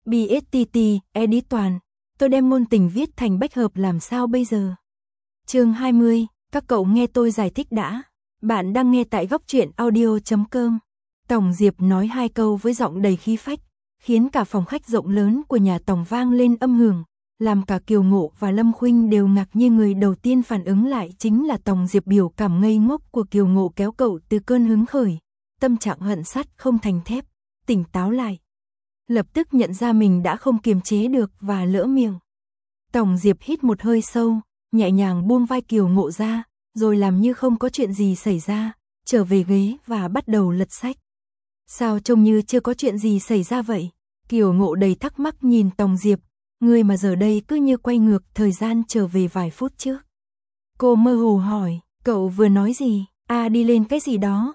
BSTT, edit toàn. Tôi đem ngôn tình viết thành bách hợp làm sao bây giờ? Chương 20, các cậu nghe tôi giải thích đã. Bạn đang nghe tại góc truyện audio.com. Tòng Diệp nói 2 câu với giọng đầy khí phách, khiến cả phòng khách rộng lớn của nhà Tòng vang lên âm hưởng, làm cả Kiều Ngộ và Lâm Khuynh đều ngạc nhiên. Người đầu tiên phản ứng lại chính là Tòng Diệp. Biểu cảm ngây ngốc của Kiều Ngộ kéo cậu từ cơn hứng khởi, tâm trạng hận sắt không thành thép, tỉnh táo lại. Lập tức nhận ra mình đã không kiềm chế được và lỡ miệng. Tòng Diệp hít một hơi sâu, nhẹ nhàng buông vai Kiều Ngộ ra, rồi làm như không có chuyện gì xảy ra, trở về ghế và bắt đầu lật sách. Sao trông như chưa có chuyện gì xảy ra vậy? Kiều Ngộ đầy thắc mắc nhìn Tòng Diệp, người mà giờ đây cứ như quay ngược thời gian trở về vài phút trước. Cô mơ hồ hỏi, cậu vừa nói gì? A đi lên cái gì đó?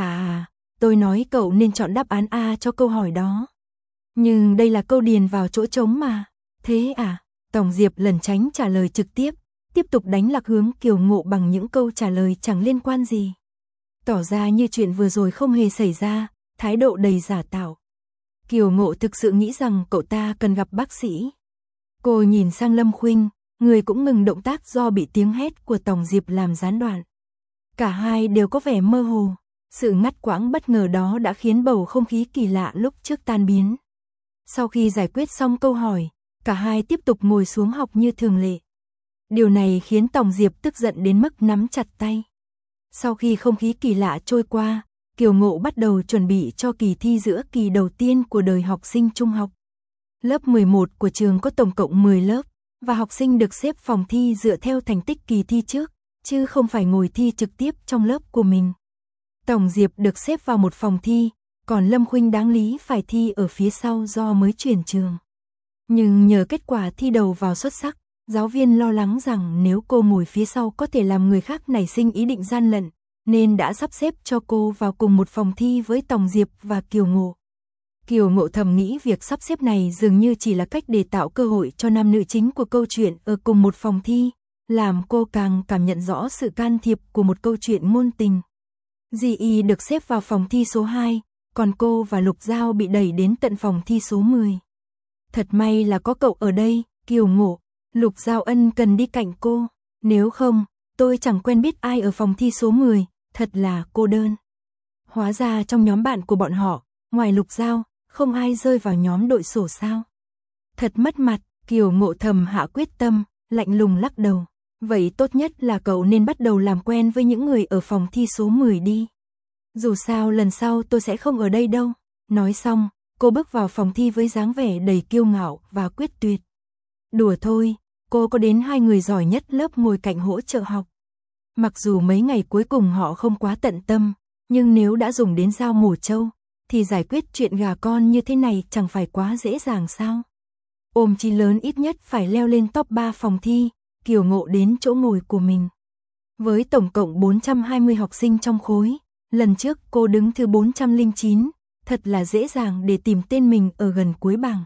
Tôi nói cậu nên chọn đáp án A cho câu hỏi đó. Nhưng đây là câu điền vào chỗ trống mà. Thế à? Tòng Diệp lẩn tránh trả lời trực tiếp, tiếp tục đánh lạc hướng Kiều Ngộ bằng những câu trả lời chẳng liên quan gì. Tỏ ra như chuyện vừa rồi không hề xảy ra, thái độ đầy giả tạo. Kiều Ngộ thực sự nghĩ rằng cậu ta cần gặp bác sĩ. Cô nhìn sang Lâm Khuynh, người cũng ngừng động tác do bị tiếng hét của Tòng Diệp làm gián đoạn. Cả hai đều có vẻ mơ hồ. Sự ngắt quãng bất ngờ đó đã khiến bầu không khí kỳ lạ lúc trước tan biến. Sau khi giải quyết xong câu hỏi, cả hai tiếp tục ngồi xuống học như thường lệ. Điều này khiến Tòng Diệp tức giận đến mức nắm chặt tay. Sau khi không khí kỳ lạ trôi qua, Kiều Ngộ bắt đầu chuẩn bị cho kỳ thi giữa kỳ đầu tiên của đời học sinh trung học. Lớp 11 của trường có tổng cộng 10 lớp, và học sinh được xếp phòng thi dựa theo thành tích kỳ thi trước, chứ không phải ngồi thi trực tiếp trong lớp của mình. Tòng Diệp được xếp vào một phòng thi, còn Lâm Khuynh đáng lý phải thi ở phía sau do mới chuyển trường. Nhưng nhờ kết quả thi đầu vào xuất sắc, giáo viên lo lắng rằng nếu cô ngồi phía sau có thể làm người khác nảy sinh ý định gian lận, nên đã sắp xếp cho cô vào cùng một phòng thi với Tòng Diệp và Kiều Ngộ. Kiều Ngộ thầm nghĩ việc sắp xếp này dường như chỉ là cách để tạo cơ hội cho nam nữ chính của câu chuyện ở cùng một phòng thi, làm cô càng cảm nhận rõ sự can thiệp của một câu chuyện ngôn tình. Di Y được xếp vào phòng thi số 2, còn cô và Lục Giao bị đẩy đến tận phòng thi số 10. Thật may là có cậu ở đây, Kiều Ngộ. Lục Giao ân cần đi cạnh cô. Nếu không, tôi chẳng quen biết ai ở phòng thi số 10, thật là cô đơn. Hóa ra trong nhóm bạn của bọn họ, ngoài Lục Giao, không ai rơi vào nhóm đội sổ sao. Thật mất mặt, Kiều Ngộ thầm hạ quyết tâm, lạnh lùng lắc đầu. Vậy tốt nhất là cậu nên bắt đầu làm quen với những người ở phòng thi số 10 đi. Dù sao lần sau tôi sẽ không ở đây đâu. Nói xong, cô bước vào phòng thi với dáng vẻ đầy kiêu ngạo và quyết tuyệt. Đùa thôi, cô có đến 2 người giỏi nhất lớp ngồi cạnh hỗ trợ học. Mặc dù mấy ngày cuối cùng họ không quá tận tâm, nhưng nếu đã dùng đến dao mổ trâu, thì giải quyết chuyện gà con như thế này chẳng phải quá dễ dàng sao. Ôm chí lớn ít nhất phải leo lên top 3 phòng thi, Kiều Ngộ đến chỗ ngồi của mình. Với tổng cộng 420 học sinh trong khối, lần trước cô đứng thứ 409, thật là dễ dàng để tìm tên mình ở gần cuối bảng.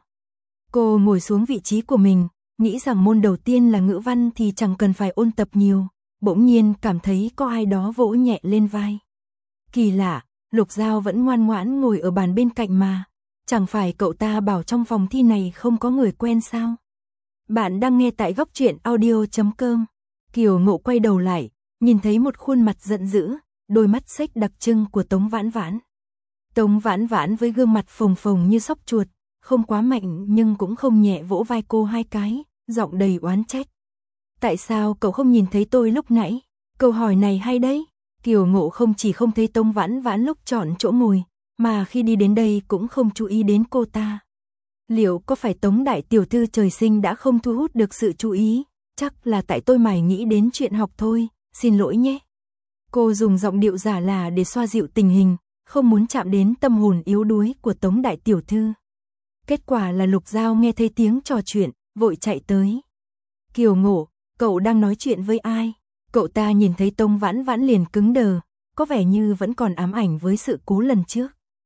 Cô ngồi xuống vị trí của mình, nghĩ rằng môn đầu tiên là ngữ văn thì chẳng cần phải ôn tập nhiều, bỗng nhiên cảm thấy có ai đó vỗ nhẹ lên vai. Kỳ lạ, Lục Giao vẫn ngoan ngoãn ngồi ở bàn bên cạnh mà, chẳng phải cậu ta bảo trong phòng thi này không có người quen sao? Bạn đang nghe tại góc truyện audio.com. Kiều Ngộ quay đầu lại, nhìn thấy một khuôn mặt giận dữ, đôi mắt xếch đặc trưng của Tống Vãn Vãn. Tống Vãn Vãn với gương mặt phồng phồng như sóc chuột, không quá mạnh nhưng cũng không nhẹ vỗ vai cô 2 cái, giọng đầy oán trách. Tại sao cậu không nhìn thấy tôi lúc nãy? Câu hỏi này hay đấy. Kiều Ngộ không chỉ không thấy Tống Vãn Vãn lúc chọn chỗ ngồi, mà khi đi đến đây cũng không chú ý đến cô ta. Liệu có phải Tống đại tiểu thư trời sinh đã không thu hút được sự chú ý? Chắc là tại tôi mải nghĩ đến chuyện học thôi, xin lỗi nhé. Cô dùng giọng điệu giả là để xoa dịu tình hình, không muốn chạm đến tâm hồn yếu đuối của Tống đại tiểu thư. Kết quả là Lục Giao nghe thấy tiếng trò chuyện, vội chạy tới. Kiều Ngộ, cậu đang nói chuyện với ai? Cậu ta nhìn thấy Tống Vãn Vãn liền cứng đờ, có vẻ như vẫn còn ám ảnh với sự cố lần trước.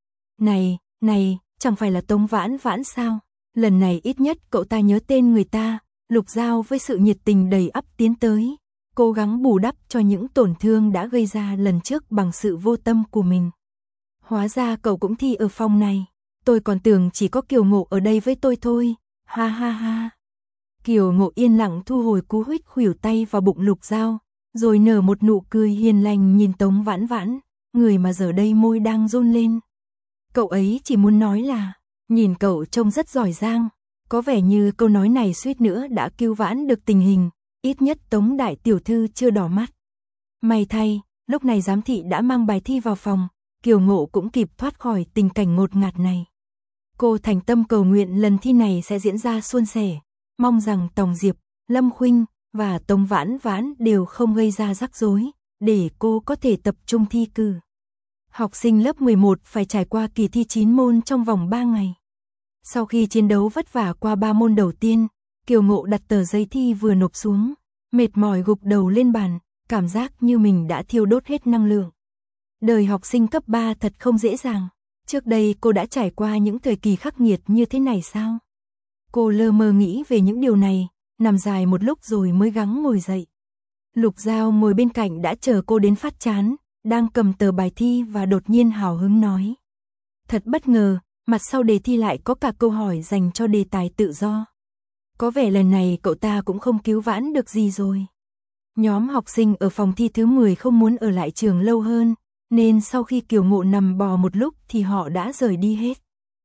Này, chẳng phải là Tống Vãn Vãn sao? Lần này ít nhất cậu ta nhớ tên người ta. Lục Giao với sự nhiệt tình đầy ắp tiến tới, cố gắng bù đắp cho những tổn thương đã gây ra lần trước bằng sự vô tâm của mình. Hóa ra cậu cũng thi ở phòng này. Tôi còn tưởng chỉ có Kiều Ngộ ở đây với tôi thôi, ha ha ha. Kiều Ngộ yên lặng thu hồi cú huých khuỷu tay vào bụng Lục Giao, rồi nở một nụ cười hiền lành nhìn Tống Vãn Vãn, người mà giờ đây môi đang run lên. Cậu ấy chỉ muốn nói là, nhìn cậu trông rất giỏi giang, có vẻ như câu nói này suýt nữa đã cứu vãn được tình hình, ít nhất Tống đại tiểu thư chưa đỏ mắt. May thay, lúc này giám thị đã mang bài thi vào phòng, Kiều Ngộ cũng kịp thoát khỏi tình cảnh ngột ngạt này. Cô thành tâm cầu nguyện lần thi này sẽ diễn ra suôn sẻ, mong rằng Tòng Diệp, Lâm Khuynh và Tống Vãn Vãn đều không gây ra rắc rối, để cô có thể tập trung thi cử. Học sinh lớp 11 phải trải qua kỳ thi 9 môn trong vòng 3 ngày. Sau khi chiến đấu vất vả qua 3 môn đầu tiên, Kiều Ngộ đặt tờ giấy thi vừa nộp xuống, mệt mỏi gục đầu lên bàn, cảm giác như mình đã thiêu đốt hết năng lượng. Đời học sinh cấp 3 thật không dễ dàng. Trước đây cô đã trải qua những thời kỳ khắc nghiệt như thế này sao? Cô lơ mơ nghĩ về những điều này, nằm dài một lúc rồi mới gắng ngồi dậy. Lục Giao ngồi bên cạnh đã chờ cô đến phát chán, đang cầm tờ bài thi và đột nhiên hào hứng nói. Thật bất ngờ, mặt sau đề thi lại có cả câu hỏi dành cho đề tài tự do. Có vẻ lần này cậu ta cũng không cứu vãn được gì rồi. Nhóm học sinh ở phòng thi thứ 10 không muốn ở lại trường lâu hơn, nên sau khi Kiều Ngộ nằm bò một lúc thì họ đã rời đi hết.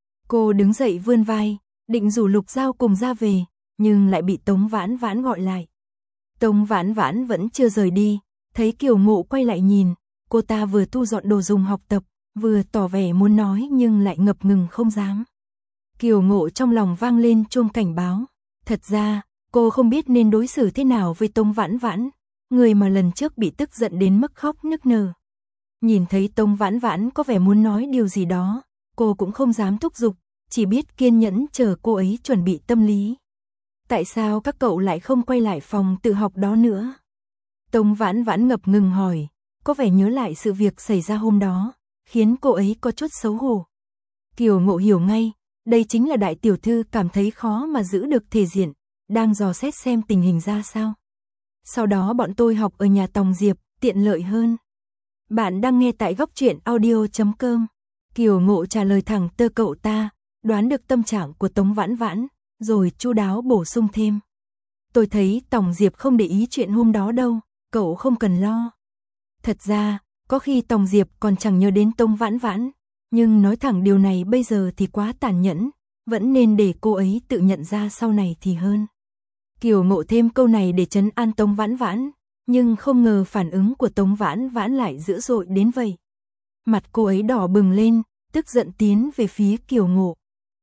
Cô đứng dậy vươn vai, định rủ Lục Giao cùng ra về, nhưng lại bị Tống Vãn Vãn gọi lại. Tống Vãn Vãn vẫn chưa rời đi, thấy Kiều Ngộ quay lại nhìn, cô ta vừa thu dọn đồ dùng học tập, vừa tỏ vẻ muốn nói nhưng lại ngập ngừng không dám. Kiều Ngộ trong lòng vang lên chuông cảnh báo. Thật ra, cô không biết nên đối xử thế nào với Tống Vãn Vãn, người mà lần trước bị tức giận đến mức khóc nức nở. Nhìn thấy Tống Vãn Vãn có vẻ muốn nói điều gì đó, cô cũng không dám thúc giục, chỉ biết kiên nhẫn chờ cô ấy chuẩn bị tâm lý. Tại sao các cậu lại không quay lại phòng tự học đó nữa? Tống Vãn Vãn ngập ngừng hỏi, có vẻ nhớ lại sự việc xảy ra hôm đó, khiến cô ấy có chút xấu hổ. Kiều Ngộ hiểu ngay, đây chính là đại tiểu thư cảm thấy khó mà giữ được thể diện, đang dò xét xem tình hình ra sao. Sau đó bọn tôi học ở nhà Tòng Diệp, tiện lợi hơn. Bạn đang nghe tại Góc Truyện Audio.com. Kiều Ngộ trả lời thẳng tơ cậu ta, đoán được tâm trạng của Tống Vãn Vãn, rồi chu đáo bổ sung thêm. Tôi thấy Tòng Diệp không để ý chuyện hôm đó đâu, cậu không cần lo. Thật ra, có khi Tòng Diệp còn chẳng nhớ đến Tống Vãn Vãn, nhưng nói thẳng điều này bây giờ thì quá tàn nhẫn, vẫn nên để cô ấy tự nhận ra sau này thì hơn. Kiều Ngộ thêm câu này để trấn an Tống Vãn Vãn, nhưng không ngờ phản ứng của Tống Vãn Vãn lại dữ dội đến vậy. Mặt cô ấy đỏ bừng lên, tức giận tiến về phía Kiều Ngộ.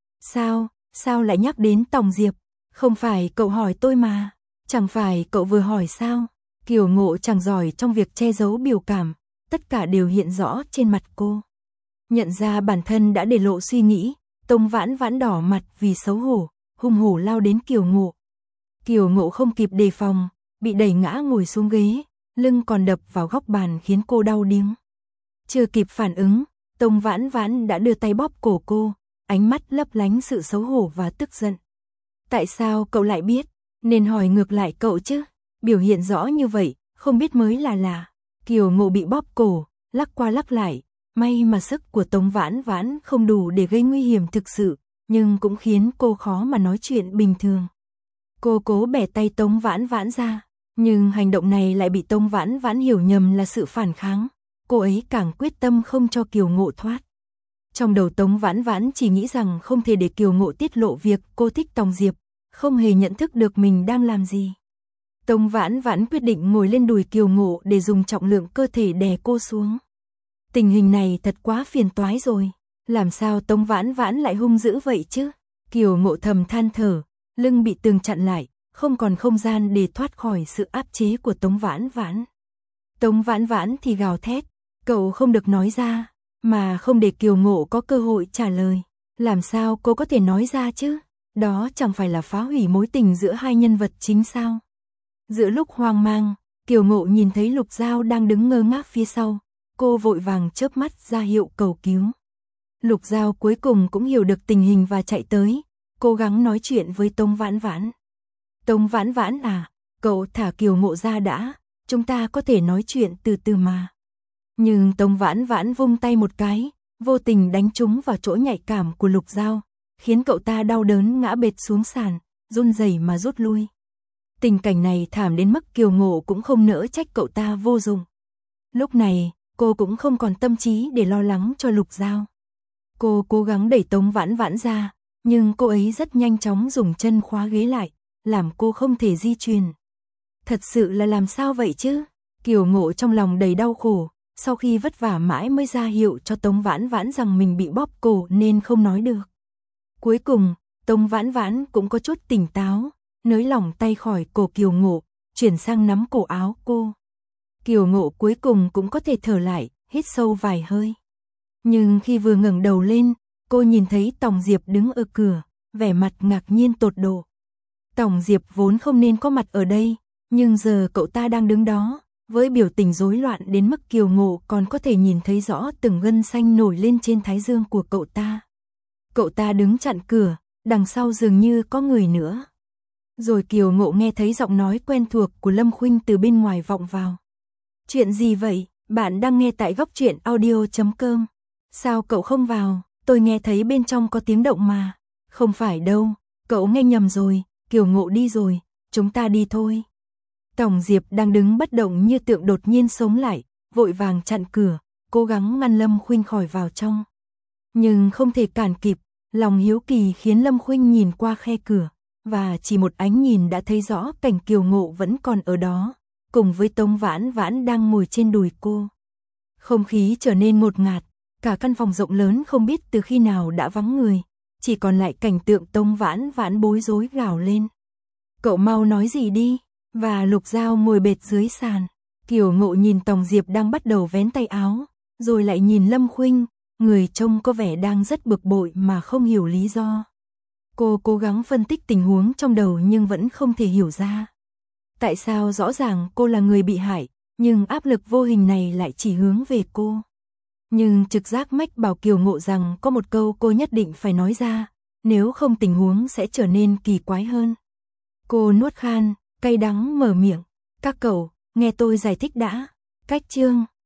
Sao lại nhắc đến Tòng Diệp? Không phải cậu hỏi tôi mà, chẳng phải cậu vừa hỏi sao? Kiều Ngộ chẳng giỏi trong việc che giấu biểu cảm, tất cả đều hiện rõ trên mặt cô. Nhận ra bản thân đã để lộ suy nghĩ, Tống Vãn Vãn đỏ mặt vì xấu hổ, hung hổ lao đến Kiều Ngộ. Kiều Ngộ không kịp đề phòng, bị đẩy ngã ngồi xuống ghế, lưng còn đập vào góc bàn khiến cô đau điếng. Chưa kịp phản ứng, Tống Vãn Vãn đã đưa tay bóp cổ cô, ánh mắt lấp lánh sự xấu hổ và tức giận. Tại sao cậu lại biết? Nên hỏi ngược lại cậu chứ. Biểu hiện rõ như vậy, không biết mới là lạ. Kiều Ngộ bị bóp cổ, lắc qua lắc lại. May mà sức của Tống Vãn Vãn không đủ để gây nguy hiểm thực sự, nhưng cũng khiến cô khó mà nói chuyện bình thường. Cô cố bẻ tay Tống Vãn Vãn ra, nhưng hành động này lại bị Tống Vãn Vãn hiểu nhầm là sự phản kháng. Cô ấy càng quyết tâm không cho Kiều Ngộ thoát. Trong đầu Tống Vãn Vãn chỉ nghĩ rằng không thể để Kiều Ngộ tiết lộ việc cô thích Tòng Diệp, không hề nhận thức được mình đang làm gì. Tống Vãn Vãn quyết định ngồi lên đùi Kiều Ngộ để dùng trọng lượng cơ thể đè cô xuống. Tình hình này thật quá phiền toái rồi, làm sao Tống Vãn Vãn lại hung dữ vậy chứ? Kiều Ngộ thầm than thở, lưng bị tường chặn lại, không còn không gian để thoát khỏi sự áp chế của Tống Vãn Vãn. Tống Vãn Vãn thì gào thét, cậu không được nói ra, mà không để Kiều Ngộ có cơ hội trả lời. Làm sao cô có thể nói ra chứ? Đó chẳng phải là phá hủy mối tình giữa hai nhân vật chính sao? Giữa lúc hoang mang, Kiều Ngộ nhìn thấy Lục Giao đang đứng ngơ ngác phía sau, cô vội vàng chớp mắt ra hiệu cầu cứu. Lục Giao cuối cùng cũng hiểu được tình hình và chạy tới, cố gắng nói chuyện với Tống Vãn Vãn. Tống Vãn Vãn à, cậu thả Kiều Ngộ ra đã, chúng ta có thể nói chuyện từ từ mà. Nhưng Tống Vãn Vãn vung tay một cái, vô tình đánh trúng vào chỗ nhạy cảm của Lục Giao, khiến cậu ta đau đớn ngã bệt xuống sàn, run rẩy mà rút lui. Tình cảnh này thảm đến mức Kiều Ngộ cũng không nỡ trách cậu ta vô dụng. Lúc này, cô cũng không còn tâm trí để lo lắng cho Lục Giao. Cô cố gắng đẩy Tống Vãn Vãn ra, nhưng cô ấy rất nhanh chóng dùng chân khóa ghế lại, làm cô không thể di chuyển. Thật sự là làm sao vậy chứ? Kiều Ngộ trong lòng đầy đau khổ, sau khi vất vả mãi mới ra hiệu cho Tống Vãn Vãn rằng mình bị bóp cổ nên không nói được. Cuối cùng, Tống Vãn Vãn cũng có chút tỉnh táo, nới lỏng tay khỏi cổ Kiều Ngộ, chuyển sang nắm cổ áo cô. Kiều Ngộ cuối cùng cũng có thể thở lại, hít sâu vài hơi. Nhưng khi vừa ngẩng đầu lên, cô nhìn thấy Tòng Diệp đứng ở cửa, vẻ mặt ngạc nhiên tột độ. Tòng Diệp vốn không nên có mặt ở đây, nhưng giờ cậu ta đang đứng đó, với biểu tình rối loạn đến mức Kiều Ngộ còn có thể nhìn thấy rõ từng gân xanh nổi lên trên thái dương của cậu ta. Cậu ta đứng chặn cửa, đằng sau dường như có người nữa. Rồi Kiều Ngộ nghe thấy giọng nói quen thuộc của Lâm Khuynh từ bên ngoài vọng vào. Chuyện gì vậy? Bạn đang nghe tại Góc Truyện Audio.com. Sao cậu không vào? Tôi nghe thấy bên trong có tiếng động mà. Không phải đâu, cậu nghe nhầm rồi, Kiều Ngộ đi rồi, chúng ta đi thôi. Tòng Diệp đang đứng bất động như tượng đột nhiên sống lại, vội vàng chặn cửa, cố gắng ngăn Lâm Khuynh khỏi vào trong. Nhưng không thể cản kịp, lòng hiếu kỳ khiến Lâm Khuynh nhìn qua khe cửa, và chỉ một ánh nhìn đã thấy rõ cảnh Kiều Ngộ vẫn còn ở đó, cùng với Tống Vãn Vãn đang ngồi trên đùi cô. Không khí trở nên ngột ngạt, cả căn phòng rộng lớn không biết từ khi nào đã vắng người, chỉ còn lại cảnh tượng Tống Vãn Vãn bối rối gào lên. Cậu mau nói gì đi, và Lục Giao ngồi bệt dưới sàn. Kiều Ngộ nhìn Tòng Diệp đang bắt đầu vén tay áo, rồi lại nhìn Lâm Khuynh, người trông có vẻ đang rất bực bội mà không hiểu lý do. Cô cố gắng phân tích tình huống trong đầu nhưng vẫn không thể hiểu ra. Tại sao rõ ràng cô là người bị hại, nhưng áp lực vô hình này lại chỉ hướng về cô. Nhưng trực giác mách bảo Kiều Ngộ rằng có một câu cô nhất định phải nói ra, nếu không tình huống sẽ trở nên kỳ quái hơn. Cô nuốt khan, cay đắng mở miệng. Các cậu, nghe tôi giải thích đã. Cách chương